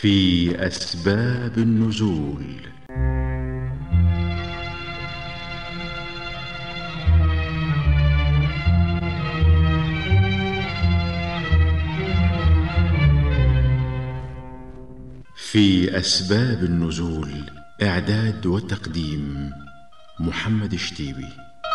في أسباب النزول. في أسباب النزول، إعداد وتقديم محمد الشتيبي.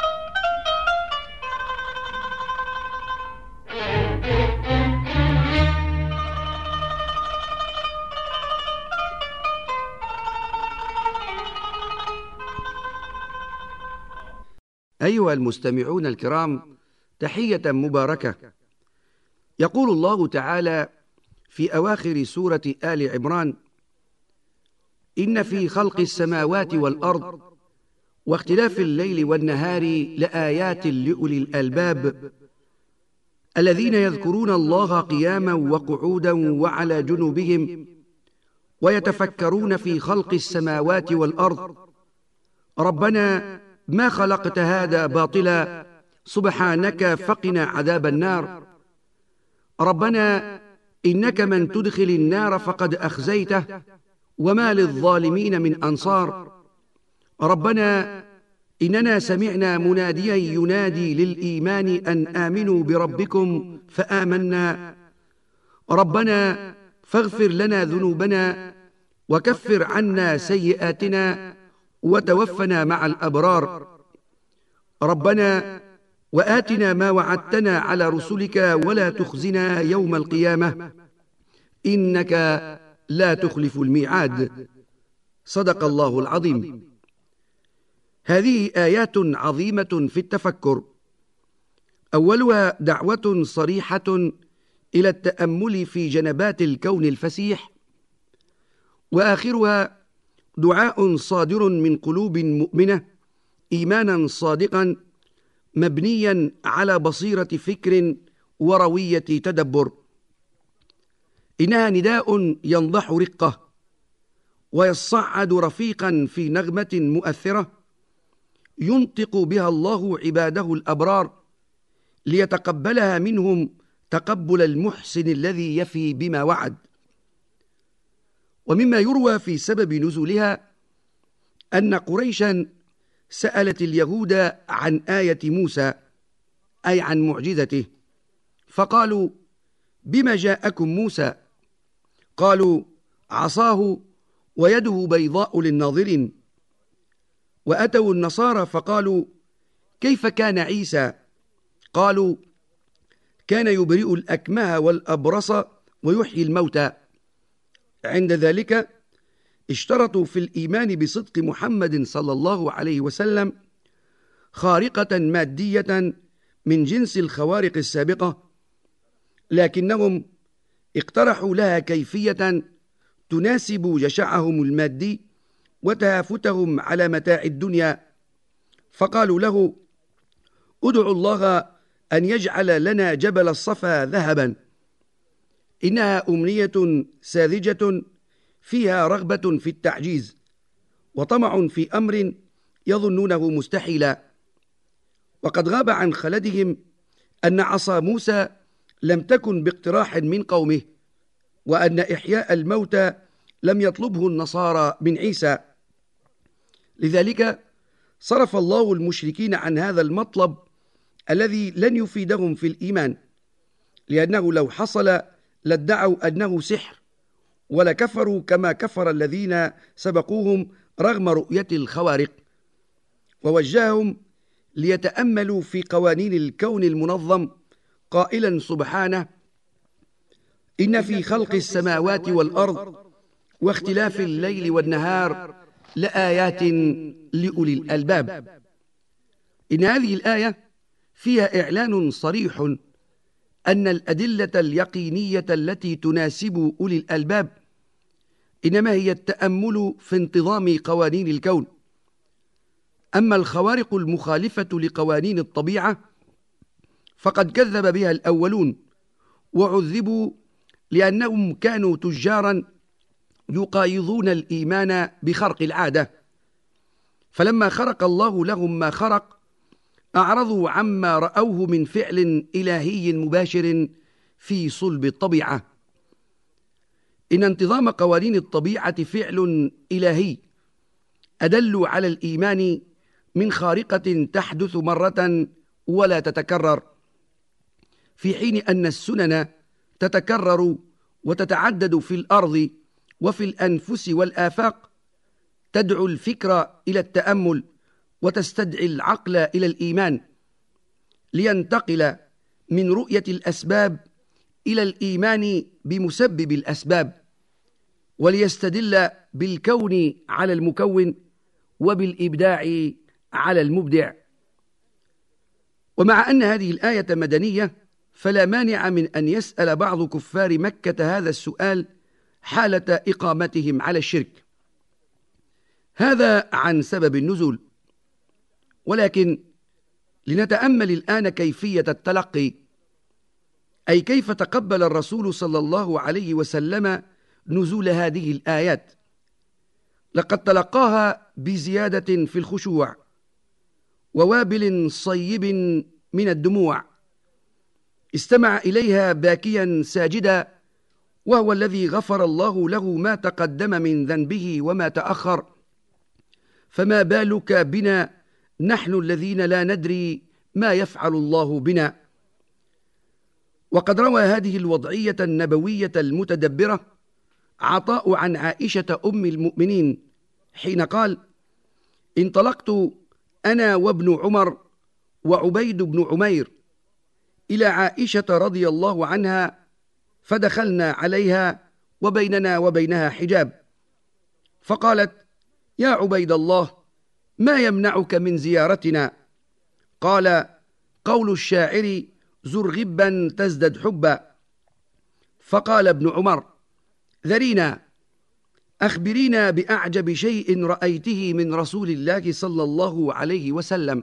أيها المستمعون الكرام، تحية مباركة. يقول الله تعالى في أواخر سورة آل عمران: إن في خلق السماوات والأرض واختلاف الليل والنهار لآيات لأولي الألباب الذين يذكرون الله قياما وقعودا وعلى جنوبهم ويتفكرون في خلق السماوات والأرض ربنا ما خلقت هذا باطلا سبحانك فقنا عذاب النار. ربنا إنك من تدخل النار فقد أخزيته وما للظالمين من أنصار. ربنا إننا سمعنا مناديا ينادي للإيمان أن آمنوا بربكم فآمنا. ربنا فاغفر لنا ذنوبنا وكفر عنا سيئاتنا وتوفنا مع الأبرار. ربنا وآتنا ما وعدتنا على رسلك ولا تخزنا يوم القيامة إنك لا تخلف الميعاد. صدق الله العظيم. هذه آيات عظيمة في التفكر، أولها دعوة صريحة إلى التأمل في جنبات الكون الفسيح، وآخرها دعاء صادر من قلوب مؤمنة إيمانا صادقا مبنيا على بصيرة فكر وروية تدبر. إنها نداء ينضح رقة ويصعد رفيقا في نغمة مؤثرة ينطق بها الله عباده الأبرار ليتقبلها منهم تقبل المحسن الذي يفي بما وعد. ومما يروى في سبب نزولها أن قريشا سألت اليهود عن آية موسى، أي عن معجزته، فقالوا: بما جاءكم موسى؟ قالوا: عصاه ويده بيضاء للناظرين. وأتوا النصارى فقالوا: كيف كان عيسى؟ قالوا: كان يبرئ الأكمه والأبرص ويحيي الموتى. عند ذلك اشترطوا في الإيمان بصدق محمد صلى الله عليه وسلم خارقة مادية من جنس الخوارق السابقة، لكنهم اقترحوا لها كيفية تناسب جشعهم المادي وتهافتهم على متاع الدنيا، فقالوا له: ادعوا الله أن يجعل لنا جبل الصفا ذهبا. إنها أمنية ساذجة فيها رغبة في التعجيز وطمع في أمر يظنونه مستحيلا. وقد غاب عن خلدهم أن عصا موسى لم تكن باقتراح من قومه، وأن إحياء الموتى لم يطلبه النصارى من عيسى. لذلك صرف الله المشركين عن هذا المطلب الذي لن يفيدهم في الإيمان، لأنه لو حصل لادعوا أنه سحر ولكفروا كما كفر الذين سبقوهم رغم رؤية الخوارق. ووجههم ليتأملوا في قوانين الكون المنظم قائلا سبحانه: إن في خلق السماوات والأرض واختلاف الليل والنهار لآيات لأولي الألباب. إن هذه الآية فيها إعلان صريح أن الأدلة اليقينية التي تناسب أولي الألباب إنما هي التأمل في انتظام قوانين الكون. أما الخوارق المخالفة لقوانين الطبيعة فقد كذب بها الأولون وعذبوا لأنهم كانوا تجارا يقايضون الإيمان بخرق العادة، فلما خرق الله لهم ما خرق أعرضوا عما رأوه من فعل إلهي مباشر في صلب الطبيعة. إن انتظام قوانين الطبيعة فعل إلهي أدل على الإيمان من خارقة تحدث مرة ولا تتكرر، في حين أن السنن تتكرر وتتعدد في الأرض وفي الأنفس والآفاق، تدعو الفكر إلى التأمل وتستدعي العقل إلى الإيمان، لينتقل من رؤية الأسباب إلى الإيمان بمسبب الأسباب، وليستدل بالكون على المكون وبالإبداع على المبدع. ومع أن هذه الآية مدنية، فلا مانع من أن يسأل بعض كفار مكة هذا السؤال حالة إقامتهم على الشرك. هذا عن سبب النزول. ولكن لنتأمل الآن كيفية التلقي، أي كيف تقبل الرسول صلى الله عليه وسلم نزول هذه الآيات. لقد تلقاها بزيادة في الخشوع ووابل صيب من الدموع، استمع إليها باكيا ساجدا، وهو الذي غفر الله له ما تقدم من ذنبه وما تأخر، فما بالك بنا نحن الذين لا ندري ما يفعل الله بنا. وقد روى هذه الوضعية النبوية المتدبرة عطاء عن عائشة أم المؤمنين حين قال: انطلقت أنا وابن عمر وعبيد بن عمير إلى عائشة رضي الله عنها، فدخلنا عليها وبيننا وبينها حجاب، فقالت: يا عبيد الله، ما يمنعك من زيارتنا؟ قال: قول الشاعر زر غبا تزدد حبا. فقال ابن عمر: ذرينا، أخبرينا بأعجب شيء رأيته من رسول الله صلى الله عليه وسلم.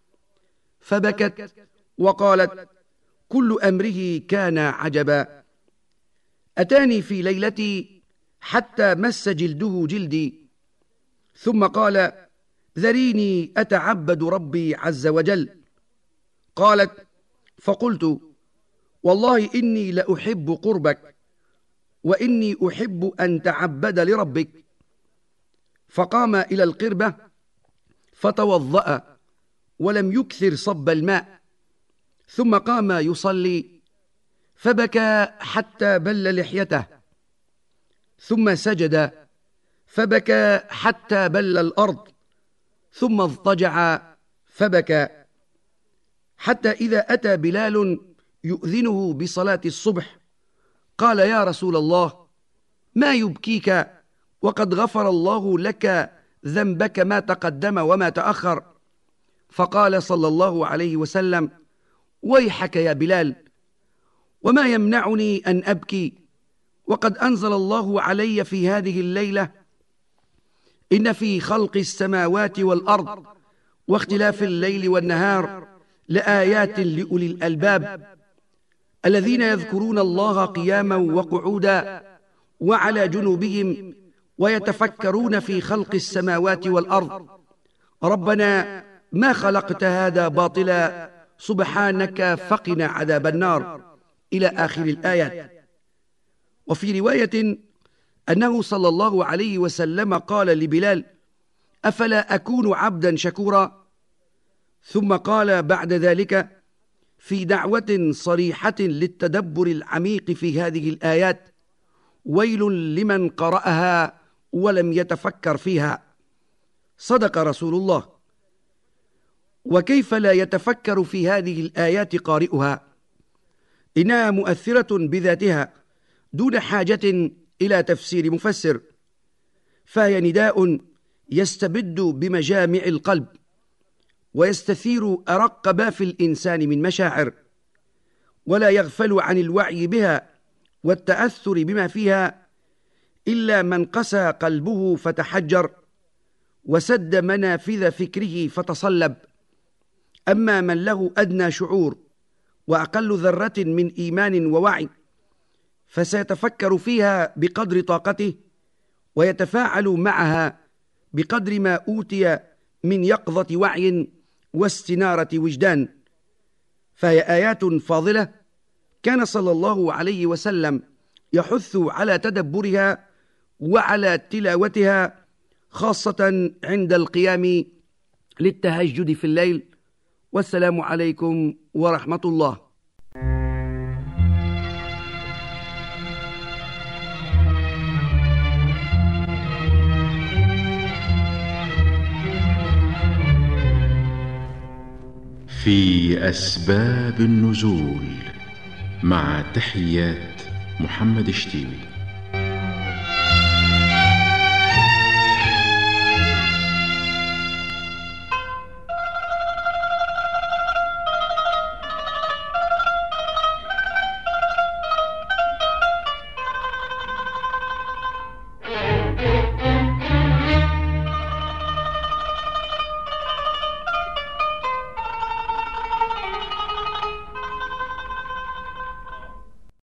فبكت وقالت: كل أمره كان عجبا. أتاني في ليلتي حتى مس جلده جلدي، ثم قال: ذريني أتعبد ربي عز وجل. قالت: فقلت: والله إني لأحب قربك، وإني أحب أن تعبد لربك. فقام إلى القربة فتوضأ ولم يكثر صب الماء، ثم قام يصلي فبكى حتى بل لحيته، ثم سجد فبكى حتى بل الأرض، ثم اضطجع فبكى، حتى إذا أتى بلال يؤذنه بصلاة الصبح قال: يا رسول الله، ما يبكيك وقد غفر الله لك ذنبك ما تقدم وما تأخر؟ فقال صلى الله عليه وسلم: ويحك يا بلال، وما يمنعني أن أبكي وقد أنزل الله علي في هذه الليلة: إن في خلق السماوات والأرض واختلاف الليل والنهار لآيات لأولي الألباب الذين يذكرون الله قياما وقعودا وعلى جنوبهم ويتفكرون في خلق السماوات والأرض ربنا ما خلقت هذا باطلا سبحانك فقنا عذاب النار، إلى آخر الآيات. وفي رواية أنه صلى الله عليه وسلم قال لبلال: أفلا أكون عبدا شكورا؟ ثم قال بعد ذلك في دعوة صريحة للتدبر العميق في هذه الآيات: ويل لمن قرأها ولم يتفكر فيها. صدق رسول الله. وكيف لا يتفكر في هذه الآيات قارئها؟ إنها مؤثرة بذاتها دون حاجة إلى تفسير مفسر، فهي نداء يستبد بمجامع القلب ويستثير أرق ما في الإنسان من مشاعر، ولا يغفل عن الوعي بها والتأثر بما فيها إلا من قسى قلبه فتحجر وسد منافذ فكره فتصلب. أما من له أدنى شعور وأقل ذرة من إيمان ووعي فسيتفكر فيها بقدر طاقته ويتفاعل معها بقدر ما أوتي من يقظة وعي واستنارة وجدان. فهي آيات فاضلة كان صلى الله عليه وسلم يحث على تدبرها وعلى تلاوتها، خاصة عند القيام للتهجد في الليل. والسلام عليكم ورحمة الله. في أسباب النزول، مع تحيات محمد شتيبي.